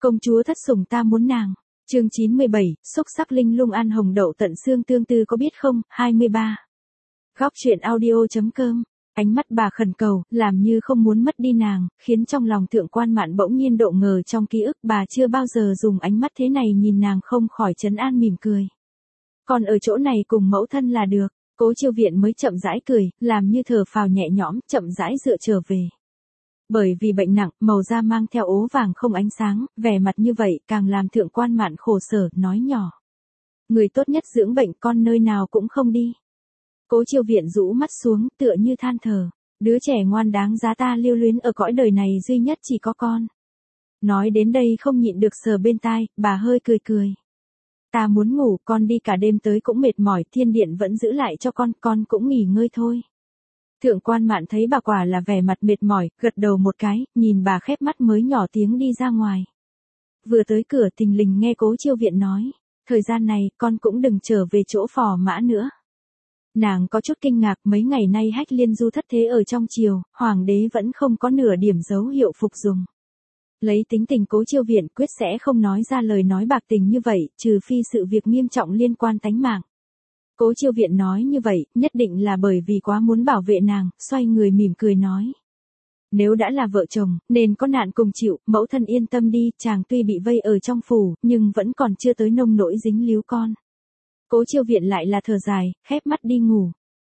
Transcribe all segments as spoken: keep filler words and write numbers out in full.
Công chúa thất sủng ta muốn nàng. Chương chín mươi bảy, xúc sắc linh lung ăn hồng đậu tận xương tương tư có biết không? hai mươi ba. Góc truyện audio.com. Ánh mắt bà khẩn cầu, làm như không muốn mất đi nàng, khiến trong lòng Thượng Quan Mạn bỗng nhiên độ ngờ trong ký ức bà chưa bao giờ dùng ánh mắt thế này nhìn nàng, không khỏi trấn an mỉm cười. Còn ở chỗ này cùng mẫu thân là được. Cố Chiêu Viện mới chậm rãi cười, làm như thở phào nhẹ nhõm, chậm rãi dựa trở về. Bởi vì bệnh nặng, màu da mang theo ố vàng không ánh sáng, vẻ mặt như vậy càng làm Thượng Quan Mạn khổ sở, nói nhỏ. Người tốt nhất dưỡng bệnh, con nơi nào cũng không đi. Cố Chiêu Viện rũ mắt xuống, tựa như than thở. Đứa trẻ ngoan đáng giá ta lưu luyến ở cõi đời này duy nhất chỉ có con. Nói đến đây không nhịn được sờ bên tai, bà hơi cười cười. Ta muốn ngủ, con đi cả đêm tới cũng mệt mỏi, thiên điện vẫn giữ lại cho con, con cũng nghỉ ngơi thôi. Thượng Quan Mạn thấy bà quả là vẻ mặt mệt mỏi, gật đầu một cái, nhìn bà khép mắt mới nhỏ tiếng đi ra ngoài. Vừa tới cửa thình lình nghe Cố Chiêu Viện nói, thời gian này con cũng đừng trở về chỗ Phò Mã nữa. Nàng có chút kinh ngạc, mấy ngày nay Hách Liên Du thất thế ở trong triều, hoàng đế vẫn không có nửa điểm dấu hiệu phục dùng. Lấy tính tình Cố Chiêu Viện quyết sẽ không nói ra lời nói bạc tình như vậy, trừ phi sự việc nghiêm trọng liên quan tánh mạng. Cố Chiêu Viện nói như vậy, nhất định là bởi vì quá muốn bảo vệ nàng, xoay người mỉm cười nói. Nếu đã là vợ chồng, nên có nạn cùng chịu, mẫu thân yên tâm đi, chàng tuy bị vây ở trong phủ, nhưng vẫn còn chưa tới nông nỗi dính líu con. Cố Chiêu Viện lại là thở dài, khép mắt đi ngủ.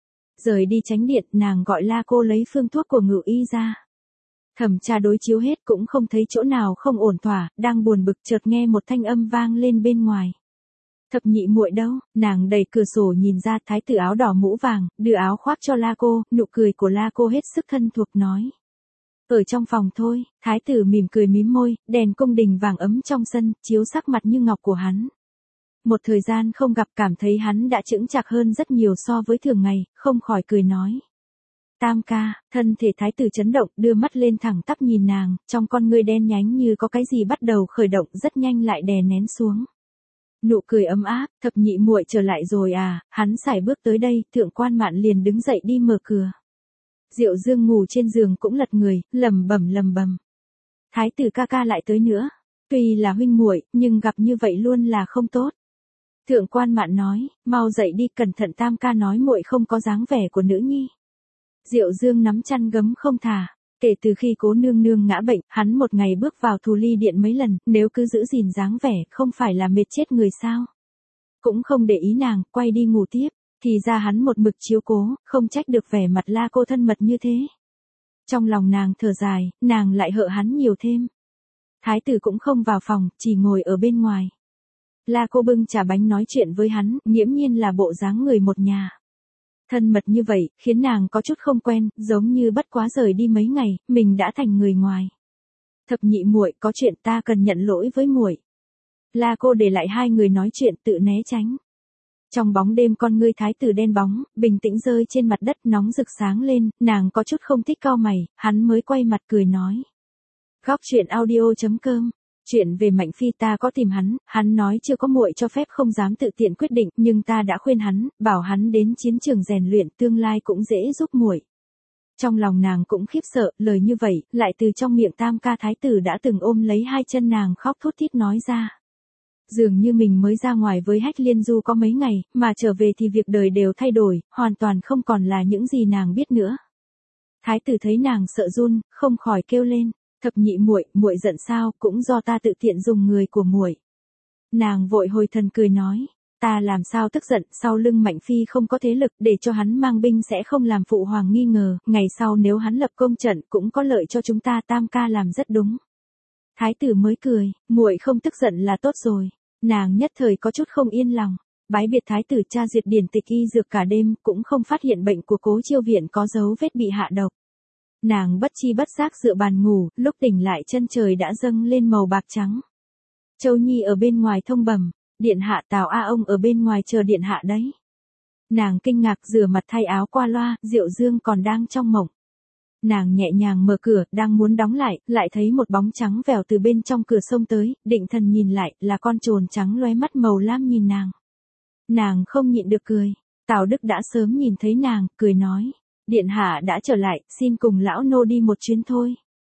Rời đi tránh điện, nàng gọi La Cô lấy phương thuốc của Ngự Y ra. Thẩm tra đối chiếu hết cũng không thấy chỗ nào không ổn thỏa, đang buồn bực chợt nghe một thanh âm vang lên bên ngoài. Thập nhị muội đâu? Nàng đẩy cửa sổ nhìn ra, thái tử áo đỏ mũ vàng, đưa áo khoác cho La Cô, nụ cười của La Cô hết sức thân thuộc nói. Ở trong phòng thôi, thái tử mỉm cười mím môi, đèn cung đình vàng ấm trong sân, chiếu sắc mặt như ngọc của hắn. Một thời gian không gặp cảm thấy hắn đã chững chạc hơn rất nhiều so với thường ngày, không khỏi cười nói. Tam ca, thân thể thái tử chấn động, đưa mắt lên thẳng tắp nhìn nàng, trong con ngươi đen nhánh như có cái gì bắt đầu khởi động, rất nhanh lại đè nén xuống. Nụ cười ấm áp, thập nhị muội trở lại rồi à? Hắn sải bước tới đây, Thượng Quan Mạn liền đứng dậy đi mở cửa. Diệu Dương ngủ trên giường cũng lật người, lầm bẩm lầm bầm. Thái tử ca ca lại tới nữa, tuy là huynh muội, nhưng gặp như vậy luôn là không tốt. Thượng Quan Mạn nói, mau dậy đi, cẩn thận tam ca nói muội không có dáng vẻ của nữ nhi. Diệu Dương nắm chăn gấm không thả. Kể từ khi Cố nương nương ngã bệnh, hắn một ngày bước vào Thù Ly điện mấy lần, nếu cứ giữ gìn dáng vẻ, không phải là mệt chết người sao? Cũng không để ý nàng, quay đi ngủ tiếp, thì ra hắn một mực chiếu cố, không trách được vẻ mặt La Cô thân mật như thế. Trong lòng nàng thở dài, nàng lại hợ hắn nhiều thêm. Thái tử cũng không vào phòng, chỉ ngồi ở bên ngoài. La Cô bưng trà bánh nói chuyện với hắn, nghiễm nhiên là bộ dáng người một nhà. Thân mật như vậy, khiến nàng có chút không quen, giống như bất quá rời đi mấy ngày, mình đã thành người ngoài. Thập nhị muội, có chuyện ta cần nhận lỗi với muội. La Cô để lại hai người nói chuyện, tự né tránh. Trong bóng đêm con ngươi thái tử đen bóng, bình tĩnh rơi trên mặt đất nóng rực sáng lên, nàng có chút không thích cau mày, hắn mới quay mặt cười nói. Góc truyện audio.com. Chuyện về Mạnh Phi ta có tìm hắn, hắn nói chưa có muội cho phép không dám tự tiện quyết định, nhưng ta đã khuyên hắn, bảo hắn đến chiến trường rèn luyện, tương lai cũng dễ giúp muội. Trong lòng nàng cũng khiếp sợ, lời như vậy, lại từ trong miệng tam ca thái tử đã từng ôm lấy hai chân nàng khóc thút thít nói ra. Dường như mình mới ra ngoài với Hách Liên Du có mấy ngày, mà trở về thì việc đời đều thay đổi, hoàn toàn không còn là những gì nàng biết nữa. Thái tử thấy nàng sợ run, không khỏi kêu lên. Thập nhị muội, muội giận sao, cũng do ta tự tiện dùng người của muội. Nàng vội hồi thần cười nói, ta làm sao tức giận, sau lưng Mạnh Phi không có thế lực, để cho hắn mang binh sẽ không làm phụ hoàng nghi ngờ, ngày sau nếu hắn lập công trận cũng có lợi cho chúng ta, tam ca làm rất đúng. Thái tử mới cười, muội không tức giận là tốt rồi. Nàng nhất thời có chút không yên lòng, bái biệt thái tử tra duyệt điển tịch y dược cả đêm, cũng không phát hiện bệnh của Cố Chiêu Viện có dấu vết bị hạ độc. Nàng bất chi bất giác dựa bàn ngủ, lúc tỉnh lại chân trời đã dâng lên màu bạc trắng. Châu Nhi ở bên ngoài thông bẩm, điện hạ Tào A ông ở bên ngoài chờ điện hạ đấy. Nàng kinh ngạc rửa mặt thay áo qua loa, Diệu Dương còn đang trong mộng. Nàng nhẹ nhàng mở cửa, đang muốn đóng lại, lại thấy một bóng trắng vèo từ bên trong cửa xông tới, định thần nhìn lại, là con trồn trắng lóe mắt màu lam nhìn nàng. Nàng không nhịn được cười, Tào Đức đã sớm nhìn thấy nàng, cười nói. Điện hạ đã trở lại, xin cùng lão nô đi một chuyến thôi.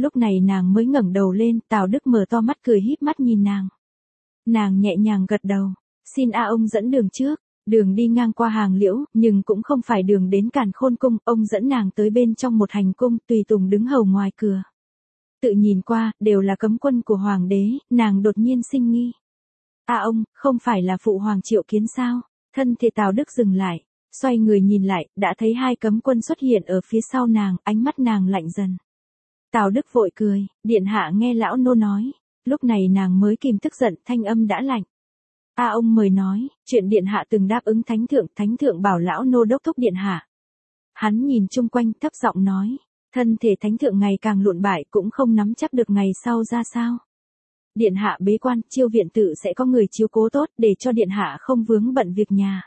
Lúc này nàng mới ngẩng đầu lên, Tào Đức mở to mắt cười híp mắt nhìn nàng. Nàng nhẹ nhàng gật đầu, xin a ông dẫn đường trước. Đường đi ngang qua hàng liễu, nhưng cũng không phải đường đến Càn Khôn cung, ông dẫn nàng tới bên trong một hành cung, tùy tùng đứng hầu ngoài cửa. Tự nhìn qua, đều là cấm quân của hoàng đế, nàng đột nhiên sinh nghi. A ông, không phải là phụ hoàng Triệu Kiến sao? Thân thể Tào Đức dừng lại, xoay người nhìn lại, đã thấy hai cấm quân xuất hiện ở phía sau nàng, ánh mắt nàng lạnh dần. Tào Đức vội cười, điện hạ nghe lão nô nói. Lúc này nàng mới kìm tức giận, thanh âm đã lạnh. A ông mời nói, chuyện điện hạ từng đáp ứng thánh thượng, thánh thượng bảo lão nô đốc thúc điện hạ. Hắn nhìn chung quanh thấp giọng nói, thân thể thánh thượng ngày càng lụn bại cũng không nắm chắc được ngày sau ra sao. Điện hạ bế quan, chiêu viện tự sẽ có người chiếu cố tốt để cho điện hạ không vướng bận việc nhà.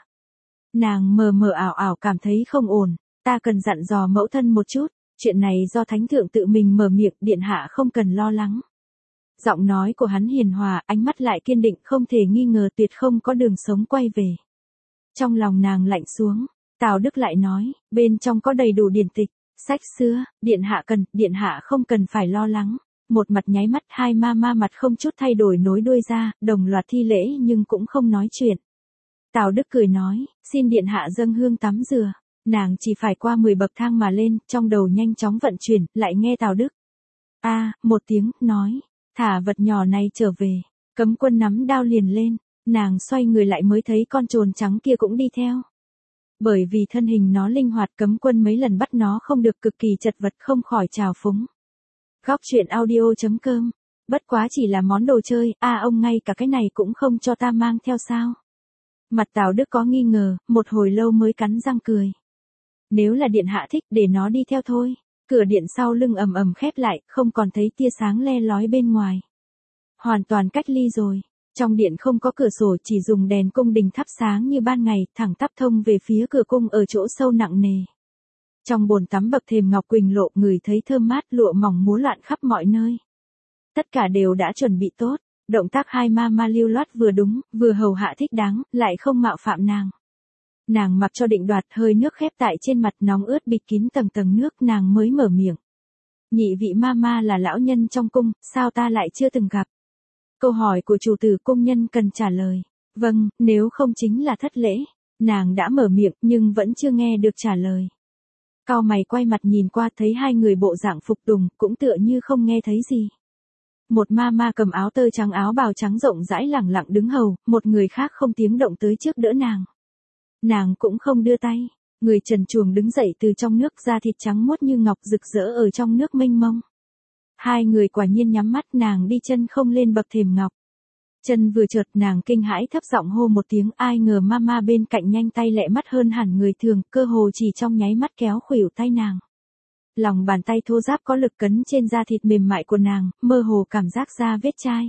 Nàng mờ mờ ảo ảo cảm thấy không ổn, ta cần dặn dò mẫu thân một chút, chuyện này do thánh thượng tự mình mở miệng, điện hạ không cần lo lắng. Giọng nói của hắn hiền hòa, ánh mắt lại kiên định, không thể nghi ngờ tuyệt không có đường sống quay về. Trong lòng nàng lạnh xuống, Tào Đức lại nói, bên trong có đầy đủ điển tịch, sách xưa, điện hạ cần, điện hạ không cần phải lo lắng. Một mặt nháy mắt, hai ma ma mặt không chút thay đổi nối đuôi ra, đồng loạt thi lễ nhưng cũng không nói chuyện. Tào Đức cười nói, xin điện hạ dâng hương tắm rửa. Nàng chỉ phải qua mười bậc thang mà lên, trong đầu nhanh chóng vận chuyển, lại nghe Tào Đức. A, à, một tiếng, nói. Thả vật nhỏ này trở về. Cấm quân nắm đao liền lên. Nàng xoay người lại mới thấy con trồn trắng kia cũng đi theo. Bởi vì thân hình nó linh hoạt, cấm quân mấy lần bắt nó không được, cực kỳ chật vật, không khỏi trào phúng. Góc truyện audio chấm com. Bất quá chỉ là món đồ chơi, a à, ông ngay cả cái này cũng không cho ta mang theo sao. Mặt Tào Đức có nghi ngờ, một hồi lâu mới cắn răng cười. Nếu là điện hạ thích, để nó đi theo thôi. Cửa điện sau lưng ầm ầm khép lại, không còn thấy tia sáng le lói bên ngoài. Hoàn toàn cách ly rồi. Trong điện không có cửa sổ, chỉ dùng đèn cung đình thắp sáng như ban ngày, thẳng tắp thông về phía cửa cung ở chỗ sâu nặng nề. Trong bồn tắm bậc thềm ngọc quỳnh lộ, người thấy thơm mát, lụa mỏng múa loạn khắp mọi nơi. Tất cả đều đã chuẩn bị tốt, động tác hai ma ma lưu loát vừa đúng, vừa hầu hạ thích đáng, lại không mạo phạm nàng. Nàng mặc cho định đoạt, hơi nước khép tại trên mặt nóng ướt bịt kín tầng tầng nước, nàng mới mở miệng. Nhị vị ma ma là lão nhân trong cung, sao ta lại chưa từng gặp? Câu hỏi của chủ tử cung nhân cần trả lời. Vâng, nếu không chính là thất lễ. Nàng đã mở miệng nhưng vẫn chưa nghe được trả lời. Cau mày quay mặt nhìn qua, thấy hai người bộ dạng phục tùng, cũng tựa như không nghe thấy gì. Một ma ma cầm áo tơ trắng, áo bào trắng rộng rãi lẳng lặng đứng hầu, một người khác không tiếng động tới trước đỡ nàng. Nàng cũng không đưa tay, người trần truồng đứng dậy từ trong nước, da thịt trắng muốt như ngọc rực rỡ ở trong nước mênh mông. Hai người quả nhiên nhắm mắt, nàng đi chân không lên bậc thềm ngọc. Chân vừa trượt, nàng kinh hãi thấp giọng hô một tiếng, ai ngờ mama bên cạnh nhanh tay lẹ mắt hơn hẳn người thường, cơ hồ chỉ trong nháy mắt kéo khuỷu tay nàng. Lòng bàn tay thô ráp có lực cấn trên da thịt mềm mại của nàng, mơ hồ cảm giác ra vết chai.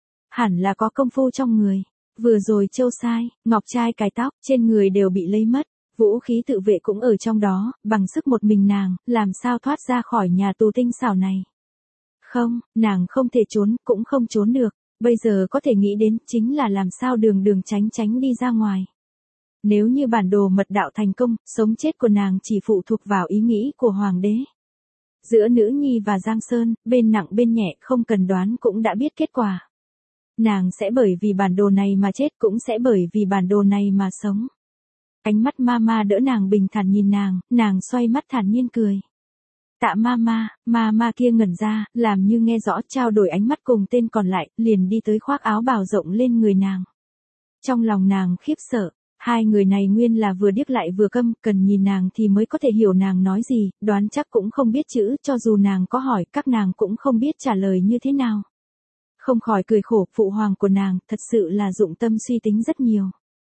Hẳn là có công phu trong người. Vừa rồi châu sai, ngọc trai cài tóc, trên người đều bị lấy mất. Vũ khí tự vệ cũng ở trong đó, bằng sức một mình nàng, làm sao thoát ra khỏi nhà tù tinh xảo này. Không, nàng không thể trốn, cũng không trốn được. Bây giờ có thể nghĩ đến chính là làm sao đường đường tránh tránh đi ra ngoài. Nếu như bản đồ mật đạo thành công, sống chết của nàng chỉ phụ thuộc vào ý nghĩ của hoàng đế. Giữa nữ nhi và Giang Sơn, bên nặng bên nhẹ, không cần đoán cũng đã biết kết quả. Nàng sẽ bởi vì bản đồ này mà chết, cũng sẽ bởi vì bản đồ này mà sống. Ánh mắt mama đỡ nàng bình thản nhìn nàng, nàng xoay mắt thản nhiên cười. Tạ mama, mama kia ngẩn ra, làm như nghe rõ, trao đổi ánh mắt cùng tên còn lại, liền đi tới khoác áo bào rộng lên người nàng. Trong lòng nàng khiếp sợ, hai người này nguyên là vừa điếc lại vừa câm, cần nhìn nàng thì mới có thể hiểu nàng nói gì, đoán chắc cũng không biết chữ, cho dù nàng có hỏi, các nàng cũng không biết trả lời như thế nào. Không khỏi cười khổ, phụ hoàng của nàng, thật sự là dụng tâm suy tính rất nhiều.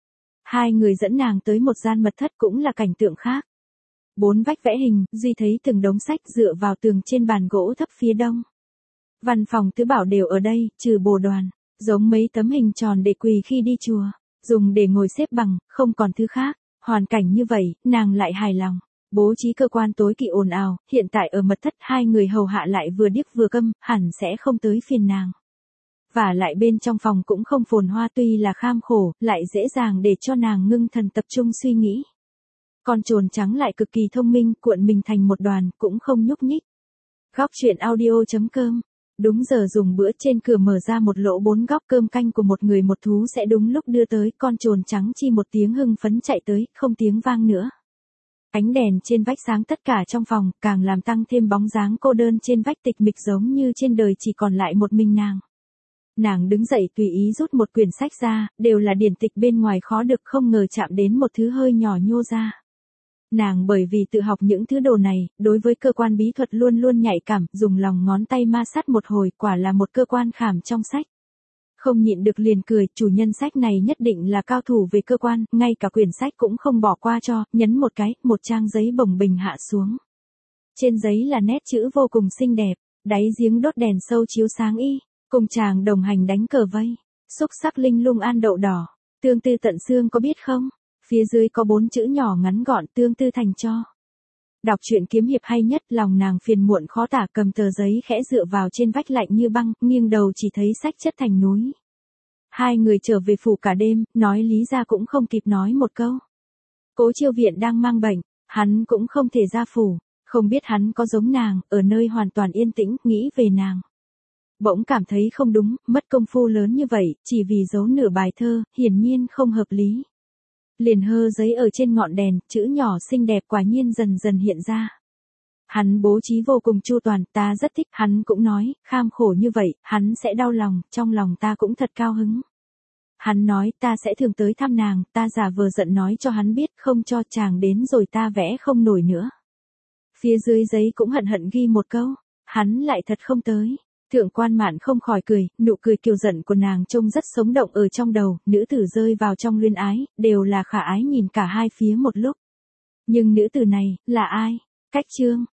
Hai người dẫn nàng tới một gian mật thất cũng là cảnh tượng khác. Bốn vách vẽ hình, Duy thấy từng đống sách dựa vào tường trên bàn gỗ thấp phía đông. Văn phòng tứ bảo đều ở đây, trừ bồ đoàn, giống mấy tấm hình tròn để quỳ khi đi chùa, dùng để ngồi xếp bằng, không còn thứ khác. Hoàn cảnh như vậy, nàng lại hài lòng. Bố trí cơ quan tối kỵ ồn ào, hiện tại ở mật thất hai người hầu hạ lại vừa điếc vừa câm, hẳn sẽ không tới phiền nàng. Và lại bên trong phòng cũng không phồn hoa, tuy là kham khổ, lại dễ dàng để cho nàng ngưng thần tập trung suy nghĩ. Con trồn trắng lại cực kỳ thông minh, cuộn mình thành một đoàn, cũng không nhúc nhích. Góc chuyện audio.com. Đúng giờ dùng bữa, trên cửa mở ra một lỗ bốn góc, cơm canh của một người một thú sẽ đúng lúc đưa tới. Con trồn trắng chi một tiếng hưng phấn chạy tới, không tiếng vang nữa. Ánh đèn trên vách sáng tất cả trong phòng, càng làm tăng thêm bóng dáng cô đơn trên vách, tịch mịch giống như trên đời chỉ còn lại một mình nàng. Nàng đứng dậy tùy ý rút một quyển sách ra, đều là điển tịch, bên ngoài khó được, không ngờ chạm đến một thứ hơi nhỏ nhô ra. Nàng bởi vì tự học những thứ đồ này, đối với cơ quan bí thuật luôn luôn nhạy cảm, dùng lòng ngón tay ma sát một hồi, quả là một cơ quan khảm trong sách. Không nhịn được liền cười, chủ nhân sách này nhất định là cao thủ về cơ quan, ngay cả quyển sách cũng không bỏ qua cho, nhấn một cái, một trang giấy bồng bềnh hạ xuống. Trên giấy là nét chữ vô cùng xinh đẹp, đáy giếng đốt đèn sâu chiếu sáng y, cùng chàng đồng hành đánh cờ vây, xúc sắc linh lung an đậu đỏ, tương tư tận xương có biết không? Phía dưới có bốn chữ nhỏ ngắn gọn, tương tư thành cho. Đọc truyện kiếm hiệp hay nhất, lòng nàng phiền muộn khó tả, cầm tờ giấy khẽ dựa vào trên vách lạnh như băng, nghiêng đầu chỉ thấy sách chất thành núi. Hai người trở về phủ cả đêm, nói lý ra cũng không kịp nói một câu. Cố Chiêu Viện đang mang bệnh, hắn cũng không thể ra phủ, không biết hắn có giống nàng, ở nơi hoàn toàn yên tĩnh, nghĩ về nàng. Bỗng cảm thấy không đúng, mất công phu lớn như vậy, chỉ vì giấu nửa bài thơ, hiển nhiên không hợp lý. Liền hơ giấy ở trên ngọn đèn, chữ nhỏ xinh đẹp quả nhiên dần dần hiện ra. Hắn bố trí vô cùng chu toàn, ta rất thích, hắn cũng nói, kham khổ như vậy, hắn sẽ đau lòng, trong lòng ta cũng thật cao hứng. Hắn nói, ta sẽ thường tới thăm nàng, ta giả vờ giận nói cho hắn biết, không cho chàng đến rồi ta vẽ không nổi nữa. Phía dưới giấy cũng hận hận ghi một câu, hắn lại thật không tới. Thượng quan Mạn không khỏi cười, nụ cười kiều giận của nàng trông rất sống động ở trong đầu, nữ tử rơi vào trong luyến ái, đều là khả ái nhìn cả hai phía một lúc. Nhưng nữ tử này, là ai? Cách chương.